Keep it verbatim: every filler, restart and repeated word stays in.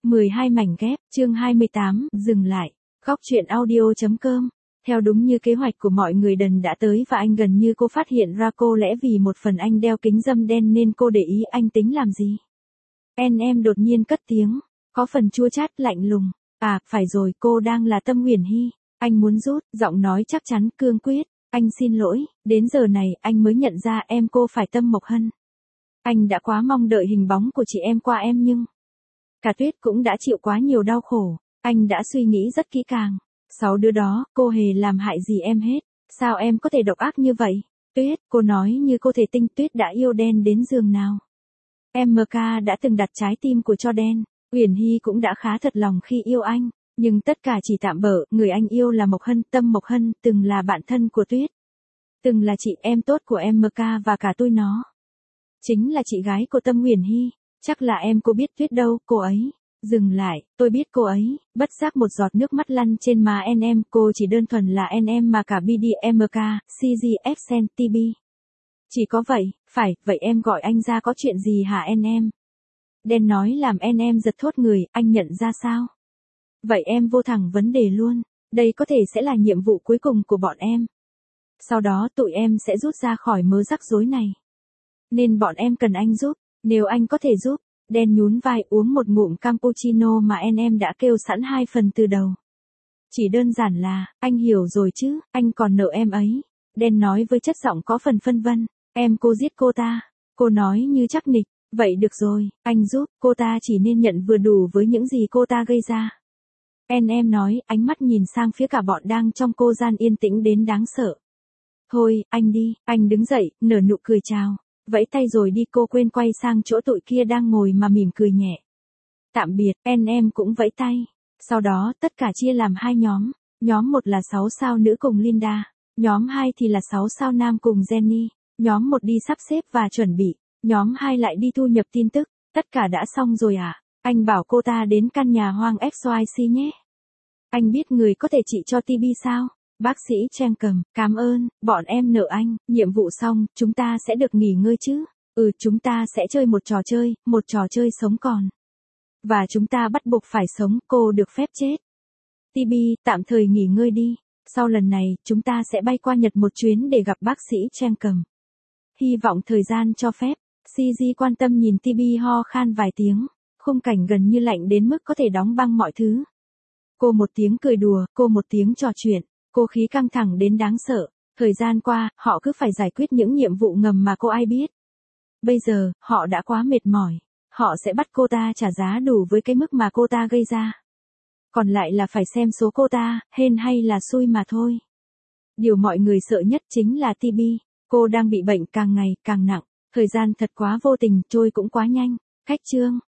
mười hai mảnh ghép, chương hai mươi tám, dừng lại. Góc truyện audio chấm com. Theo đúng như kế hoạch của mọi người, Đần đã tới và anh gần như cô phát hiện ra cô lẽ vì một phần anh đeo kính râm đen nên cô để ý anh tính làm gì. En em đột nhiên cất tiếng, có phần chua chát lạnh lùng. À, phải rồi, cô đang là Tâm Uyển Hy. Anh muốn rút, giọng nói chắc chắn, cương quyết. Anh xin lỗi, đến giờ này anh mới nhận ra em cô phải Tâm Mộc Hân. Anh đã quá mong đợi hình bóng của chị em qua em nhưng cả Tuyết cũng đã chịu quá nhiều đau khổ. Anh đã suy nghĩ rất kỹ càng. Sáu đứa đó, cô hề làm hại gì em hết. Sao em có thể độc ác như vậy? Tuyết, cô nói như cô thể tinh. Tuyết đã yêu Đen đến giường nào. em ca đã từng đặt trái tim của cho Đen. Uyển Hy cũng đã khá thật lòng khi yêu anh. Nhưng tất cả chỉ tạm bợ, người anh yêu là Mộc Hân. Tâm Mộc Hân từng là bạn thân của Tuyết. Từng là chị em tốt của em ca và cả tôi nó. Chính là chị gái của Tâm Uyển Hy. Chắc là em cô biết Tuyết đâu, cô ấy. Dừng lại, tôi biết cô ấy. Bất giác một giọt nước mắt lăn trên má en em. Cô chỉ đơn thuần là en em mà cả bê đê em ca, xê giê ép Sen, tê bê. Chỉ có vậy, phải, vậy em gọi anh ra có chuyện gì hả en em? Đen nói làm en em giật thốt người, anh nhận ra sao? Vậy em vô thẳng vấn đề luôn. Đây có thể sẽ là nhiệm vụ cuối cùng của bọn em. Sau đó tụi em sẽ rút ra khỏi mớ rắc rối này. Nên bọn em cần anh giúp. Nếu anh có thể giúp. Đen nhún vai uống một ngụm cappuccino mà en em đã kêu sẵn hai phần từ đầu. Chỉ đơn giản là, anh hiểu rồi chứ, anh còn nợ em ấy. Đen nói với chất giọng có phần phân vân. Em cô giết cô ta. Cô nói như chắc nịch. Vậy được rồi, anh giúp, cô ta chỉ nên nhận vừa đủ với những gì cô ta gây ra. En em nói, ánh mắt nhìn sang phía cả bọn đang trong cô gian yên tĩnh đến đáng sợ. Thôi, anh đi, anh đứng dậy, nở nụ cười chào. Vẫy tay rồi đi. Cô quên quay sang chỗ tụi kia đang ngồi mà mỉm cười nhẹ. Tạm biệt, en em cũng vẫy tay. Sau đó, tất cả chia làm hai nhóm. Nhóm một là sáu sao nữ cùng Linda. Nhóm hai thì là sáu sao nam cùng Jenny. Nhóm một đi sắp xếp và chuẩn bị. Nhóm hai lại đi thu nhập tin tức. Tất cả đã xong rồi à? Anh bảo cô ta đến căn nhà hoang ích i xê nhé. Anh biết người có thể trị cho tê bê sao? Bác sĩ Trang cầm, cảm ơn, bọn em nợ anh, nhiệm vụ xong, chúng ta sẽ được nghỉ ngơi chứ? Ừ, chúng ta sẽ chơi một trò chơi, một trò chơi sống còn. Và chúng ta bắt buộc phải sống, cô được phép chết. tê bê, tạm thời nghỉ ngơi đi. Sau lần này, chúng ta sẽ bay qua Nhật một chuyến để gặp bác sĩ Trang cầm. Hy vọng thời gian cho phép. xê giê quan tâm nhìn tê bê ho khan vài tiếng. Khung cảnh gần như lạnh đến mức có thể đóng băng mọi thứ. Cô một tiếng cười đùa, cô một tiếng trò chuyện. Cô khí căng thẳng đến đáng sợ. Thời gian qua, họ cứ phải giải quyết những nhiệm vụ ngầm mà cô ai biết. Bây giờ, họ đã quá mệt mỏi. Họ sẽ bắt cô ta trả giá đủ với cái mức mà cô ta gây ra. Còn lại là phải xem số cô ta, hên hay là xui mà thôi. Điều mọi người sợ nhất chính là tê bê. Cô đang bị bệnh càng ngày càng nặng. Thời gian thật quá vô tình, trôi cũng quá nhanh. Khách chương.